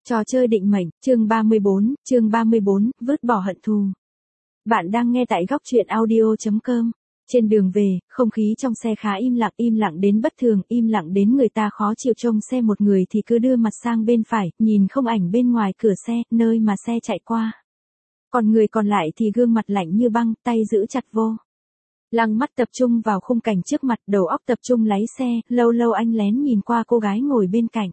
Trò chơi định mệnh, chương 34, vứt bỏ hận thù. Bạn đang nghe tại góc truyện audio.com. Trên đường về, không khí trong xe khá im lặng đến bất thường, im lặng đến người ta khó chịu. Trông xe một người thì cứ đưa mặt sang bên phải, nhìn không ảnh bên ngoài cửa xe, nơi mà xe chạy qua. Còn người còn lại thì gương mặt lạnh như băng, tay giữ chặt vô lăng, mắt tập trung vào khung cảnh trước mặt, đầu óc tập trung lái xe. Lâu lâu anh lén nhìn qua cô gái ngồi bên cạnh.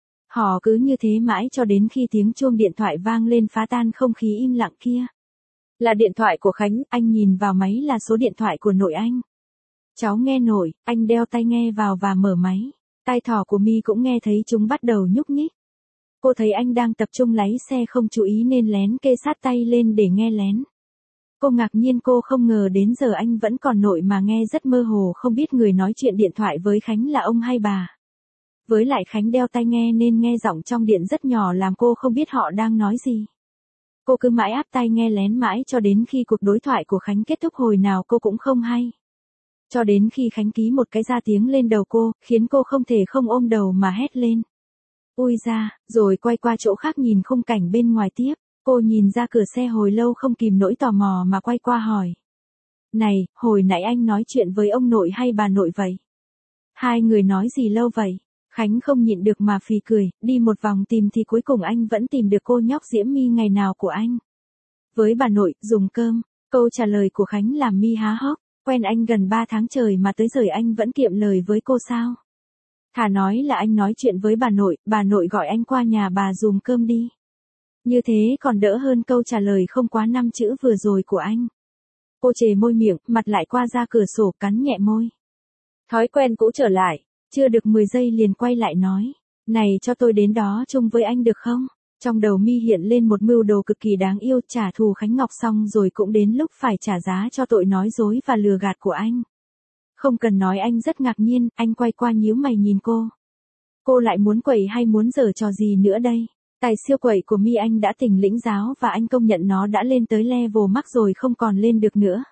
Họ cứ như thế mãi cho đến khi tiếng chuông điện thoại vang lên phá tan không khí im lặng kia. Là điện thoại của Khánh, anh nhìn vào máy là số điện thoại của nội anh. Cháu nghe nội, anh đeo tai nghe vào và mở máy. Tai thỏ của My cũng nghe thấy chúng bắt đầu nhúc nhích. Cô thấy anh đang tập trung lái xe không chú ý nên lén kê sát tay lên để nghe lén. Cô ngạc nhiên, cô không ngờ đến giờ anh vẫn còn nội mà nghe rất mơ hồ, không biết người nói chuyện điện thoại với Khánh là ông hay bà. Với lại Khánh đeo tai nghe nên nghe giọng trong điện rất nhỏ làm cô không biết họ đang nói gì. Cô cứ mãi áp tai nghe lén mãi cho đến khi cuộc đối thoại của Khánh kết thúc, hồi nào cô cũng không hay. Cho đến khi Khánh ký một cái ra tiếng lên đầu cô, khiến cô không thể không ôm đầu mà hét lên. Ui da, rồi quay qua chỗ khác nhìn khung cảnh bên ngoài tiếp. Cô nhìn ra cửa xe hồi lâu không kìm nổi tò mò mà quay qua hỏi. Này, hồi nãy anh nói chuyện với ông nội hay bà nội vậy? Hai người nói gì lâu vậy? Khánh không nhịn được mà phì cười, đi một vòng tìm thì cuối cùng anh vẫn tìm được cô nhóc Diễm My ngày nào của anh. Với bà nội, dùng cơm. Câu trả lời của Khánh làm My há hốc, quen anh gần 3 tháng trời mà tới giờ anh vẫn kiệm lời với cô sao? Thà nói là anh nói chuyện với bà nội gọi anh qua nhà bà dùng cơm đi. Như thế còn đỡ hơn câu trả lời không quá 5 chữ vừa rồi của anh. Cô chề môi miệng, mặt lại qua ra cửa sổ cắn nhẹ môi. Thói quen cũ trở lại. Chưa được 10 giây liền quay lại nói. Này, cho tôi đến đó chung với anh được không? Trong đầu My hiện lên một mưu đồ cực kỳ đáng yêu, trả thù Khánh Ngọc xong rồi cũng đến lúc phải trả giá cho tội nói dối và lừa gạt của anh. Không cần nói, anh rất ngạc nhiên, anh quay qua nhíu mày nhìn cô. Cô lại muốn quậy hay muốn giở trò gì nữa đây? Tài siêu quậy của My anh đã tỉnh lĩnh giáo và anh công nhận nó đã lên tới level max rồi, không còn lên được nữa.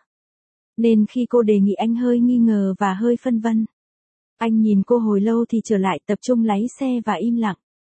Nên khi cô đề nghị anh hơi nghi ngờ và hơi phân vân. Anh nhìn cô hồi lâu thì trở lại tập trung lái xe và im lặng.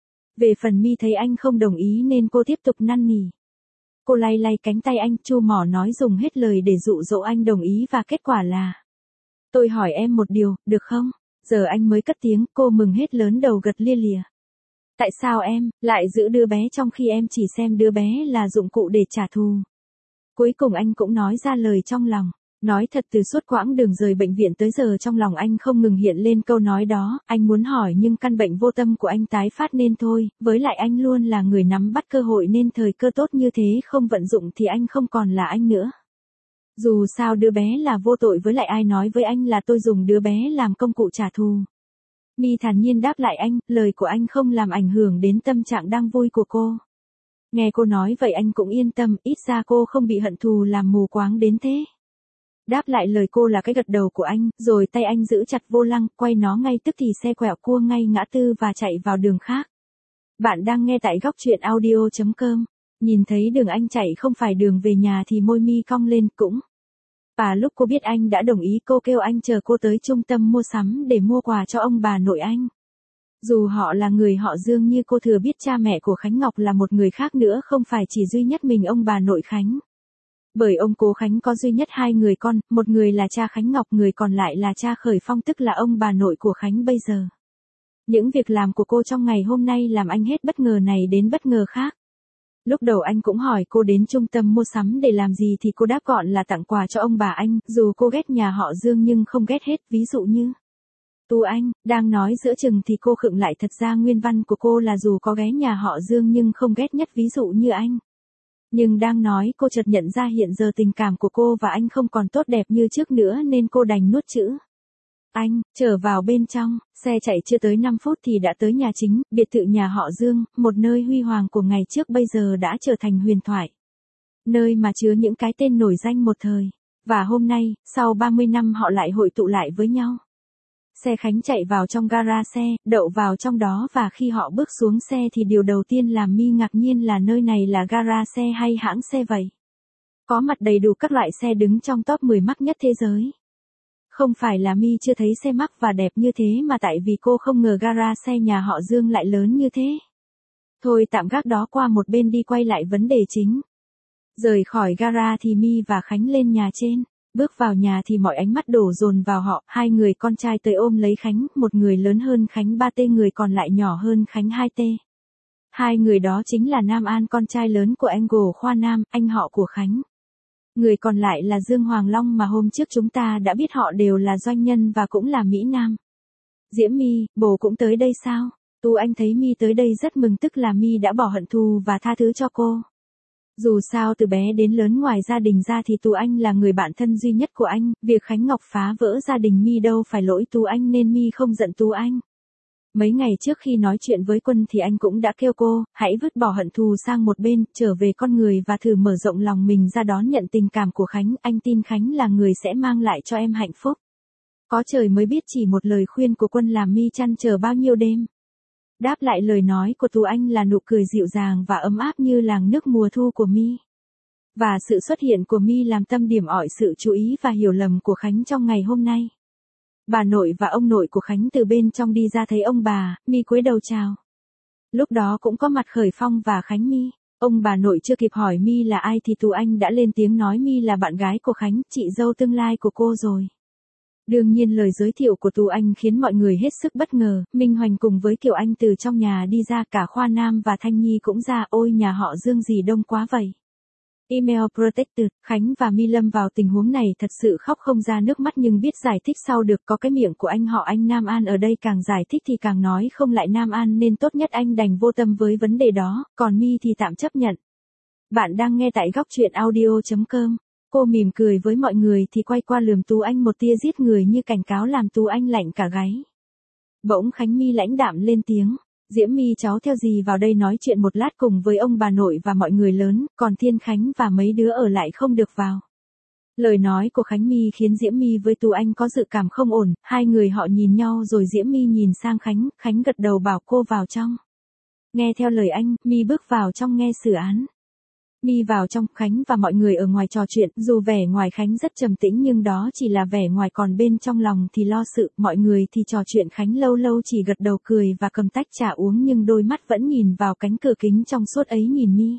Về phần My thấy anh không đồng ý nên cô tiếp tục năn nỉ. Cô lay lay cánh tay anh, chu mỏ nói dùng hết lời để dụ dỗ anh đồng ý và kết quả là. Tôi hỏi em một điều, được không? Giờ anh mới cất tiếng, cô mừng hết lớn đầu gật lia lịa. Tại sao em lại giữ đứa bé trong khi em chỉ xem đứa bé là dụng cụ để trả thù? Cuối cùng anh cũng nói ra lời trong lòng. Nói thật, từ suốt quãng đường rời bệnh viện tới giờ trong lòng anh không ngừng hiện lên câu nói đó. Anh muốn hỏi nhưng căn bệnh vô tâm của anh tái phát nên thôi. Với lại anh luôn là người nắm bắt cơ hội nên thời cơ tốt như thế không vận dụng thì anh không còn là anh nữa. Dù sao đứa bé là vô tội, với lại ai nói với anh là tôi dùng đứa bé làm công cụ trả thù. My thản nhiên đáp lại anh, lời của anh không làm ảnh hưởng đến tâm trạng đang vui của cô. Nghe cô nói vậy anh cũng yên tâm, ít ra cô không bị hận thù làm mù quáng đến thế. Đáp lại lời cô là cái gật đầu của anh, rồi tay anh giữ chặt vô lăng, quay nó ngay tức thì xe quẹo cua ngay ngã tư và chạy vào đường khác. Bạn đang nghe tại góc truyện audio.com. Nhìn thấy đường anh chạy không phải đường về nhà thì môi My cong lên cũng. Và lúc cô biết anh đã đồng ý, cô kêu anh chờ cô tới trung tâm mua sắm để mua quà cho ông bà nội anh. Dù họ là người họ Dương như cô thừa biết cha mẹ của Khánh Ngọc là một người khác nữa, không phải chỉ duy nhất mình ông bà nội Khánh. Bởi ông cố Khánh có duy nhất 2 người con, một người là cha Khánh Ngọc, người còn lại là cha Khởi Phong, tức là ông bà nội của Khánh bây giờ. Những việc làm của cô trong ngày hôm nay làm anh hết bất ngờ này đến bất ngờ khác. Lúc đầu anh cũng hỏi cô đến trung tâm mua sắm để làm gì thì cô đáp gọn là tặng quà cho ông bà anh, dù cô ghét nhà họ Dương nhưng không ghét hết, ví dụ như. Tu anh, đang nói giữa chừng thì cô khựng lại, thật ra nguyên văn của cô là dù có ghé nhà họ Dương nhưng không ghét nhất, ví dụ như anh. Nhưng đang nói cô chợt nhận ra hiện giờ tình cảm của cô và anh không còn tốt đẹp như trước nữa nên cô đành nuốt chữ. Anh, trở vào bên trong, xe chạy chưa tới 5 phút thì đã tới nhà chính, biệt thự nhà họ Dương, một nơi huy hoàng của ngày trước bây giờ đã trở thành huyền thoại. Nơi mà chứa những cái tên nổi danh một thời. Và hôm nay, sau 30 năm họ lại hội tụ lại với nhau. Xe Khánh chạy vào trong gara xe, đậu vào trong đó và khi họ bước xuống xe thì điều đầu tiên làm My ngạc nhiên là nơi này là gara xe hay hãng xe vậy. Có mặt đầy đủ các loại xe đứng trong top 10 mắc nhất thế giới. Không phải là My chưa thấy xe mắc và đẹp như thế mà tại vì cô không ngờ gara xe nhà họ Dương lại lớn như thế. Thôi tạm gác đó qua một bên đi, quay lại vấn đề chính. Rời khỏi gara thì My và Khánh lên nhà trên. Bước vào nhà thì mọi ánh mắt đổ dồn vào họ, hai người con trai tới ôm lấy Khánh, một người lớn hơn Khánh 3T, người còn lại nhỏ hơn Khánh 2T. Hai người đó chính là Nam An, con trai lớn của Angle Khoa Nam, anh họ của Khánh. Người còn lại là Dương Hoàng Long mà hôm trước chúng ta đã biết họ đều là doanh nhân và cũng là Mỹ Nam. Diễm My, bố cũng tới đây sao? Tú Anh thấy My tới đây rất mừng, tức là My đã bỏ hận thù và tha thứ cho cô. Dù sao từ bé đến lớn ngoài gia đình ra thì Tú Anh là người bạn thân duy nhất của anh, việc Khánh Ngọc phá vỡ gia đình My đâu phải lỗi Tú Anh nên My không giận Tú Anh. Mấy ngày trước khi nói chuyện với Quân thì anh cũng đã kêu cô, hãy vứt bỏ hận thù sang một bên, trở về con người và thử mở rộng lòng mình ra đón nhận tình cảm của Khánh, anh tin Khánh là người sẽ mang lại cho em hạnh phúc. Có trời mới biết chỉ một lời khuyên của Quân làm My trăn trở bao nhiêu đêm. Đáp lại lời nói của Tú Anh là nụ cười dịu dàng và ấm áp như làn nước mùa thu của My. Và sự xuất hiện của My làm tâm điểm ỏi sự chú ý và hiểu lầm của Khánh trong ngày hôm nay. Bà nội và ông nội của Khánh từ bên trong đi ra thấy ông bà, My cúi đầu chào. Lúc đó cũng có mặt Khởi Phong và Khánh My. Ông bà nội chưa kịp hỏi My là ai thì Tú Anh đã lên tiếng nói My là bạn gái của Khánh, chị dâu tương lai của cô rồi. Đương nhiên lời giới thiệu của Tú Anh khiến mọi người hết sức bất ngờ, Minh Hoành cùng với Kiều Anh từ trong nhà đi ra, cả Khoa Nam và Thanh Nhi cũng ra, ôi nhà họ Dương gì đông quá vậy. Email Protected, Khánh và My lâm vào tình huống này thật sự khóc không ra nước mắt nhưng biết giải thích sau được, có cái miệng của anh họ anh Nam An ở đây càng giải thích thì càng nói không lại Nam An nên tốt nhất anh đành vô tâm với vấn đề đó, còn My thì tạm chấp nhận. Bạn đang nghe tại góc truyện audio.com. Cô mỉm cười với mọi người thì quay qua lườm Tú Anh một tia giết người như cảnh cáo làm Tú Anh lạnh cả gáy. Bỗng Khánh My lãnh đạm lên tiếng. Diễm My cháu theo dì vào đây nói chuyện một lát cùng với ông bà nội và mọi người lớn, còn Thiên Khánh và mấy đứa ở lại không được vào. Lời nói của Khánh My khiến Diễm My với Tú Anh có dự cảm không ổn, hai người họ nhìn nhau rồi Diễm My nhìn sang Khánh, Khánh gật đầu bảo cô vào trong. Nghe theo lời anh, My bước vào trong nghe xử án. My vào trong, Khánh và mọi người ở ngoài trò chuyện, dù vẻ ngoài Khánh rất trầm tĩnh nhưng đó chỉ là vẻ ngoài, còn bên trong lòng thì lo sự, mọi người thì trò chuyện, Khánh lâu lâu chỉ gật đầu cười và cầm tách trà uống nhưng đôi mắt vẫn nhìn vào cánh cửa kính trong suốt ấy nhìn My.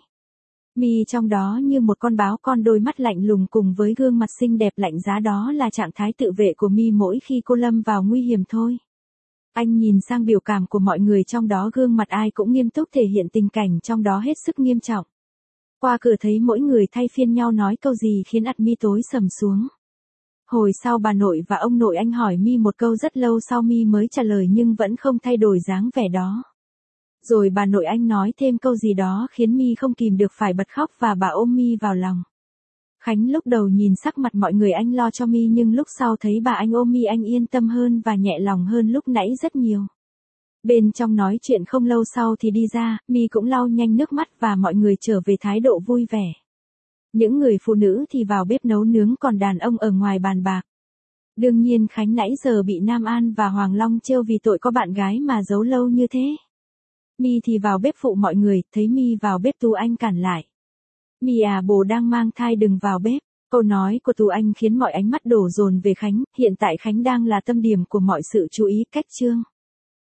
My trong đó như một con báo con, đôi mắt lạnh lùng cùng với gương mặt xinh đẹp lạnh giá, đó là trạng thái tự vệ của My mỗi khi cô lâm vào nguy hiểm thôi. Anh nhìn sang biểu cảm của mọi người trong đó, gương mặt ai cũng nghiêm túc thể hiện tình cảnh trong đó hết sức nghiêm trọng. Qua cửa thấy mỗi người thay phiên nhau nói câu gì khiến ạt My tối sầm xuống. Hồi sau bà nội và ông nội anh hỏi My một câu rất lâu sau My mới trả lời nhưng vẫn không thay đổi dáng vẻ đó. Rồi bà nội anh nói thêm câu gì đó khiến My không kìm được phải bật khóc và bà ôm My vào lòng. Khánh lúc đầu nhìn sắc mặt mọi người anh lo cho My nhưng lúc sau thấy bà anh ôm My anh yên tâm hơn và nhẹ lòng hơn lúc nãy rất nhiều. Bên trong nói chuyện không lâu sau thì đi ra, My cũng lau nhanh nước mắt và mọi người trở về thái độ vui vẻ. Những người phụ nữ thì vào bếp nấu nướng, còn đàn ông ở ngoài bàn bạc. Đương nhiên Khánh nãy giờ bị Nam An và Hoàng Long trêu vì tội có bạn gái mà giấu lâu như thế. My thì vào bếp phụ mọi người, thấy My vào bếp Tú Anh cản lại. My à, bồ đang mang thai đừng vào bếp. Câu nói của Tú Anh khiến mọi ánh mắt đổ dồn về Khánh, hiện tại Khánh đang là tâm điểm của mọi sự chú ý. Cách chương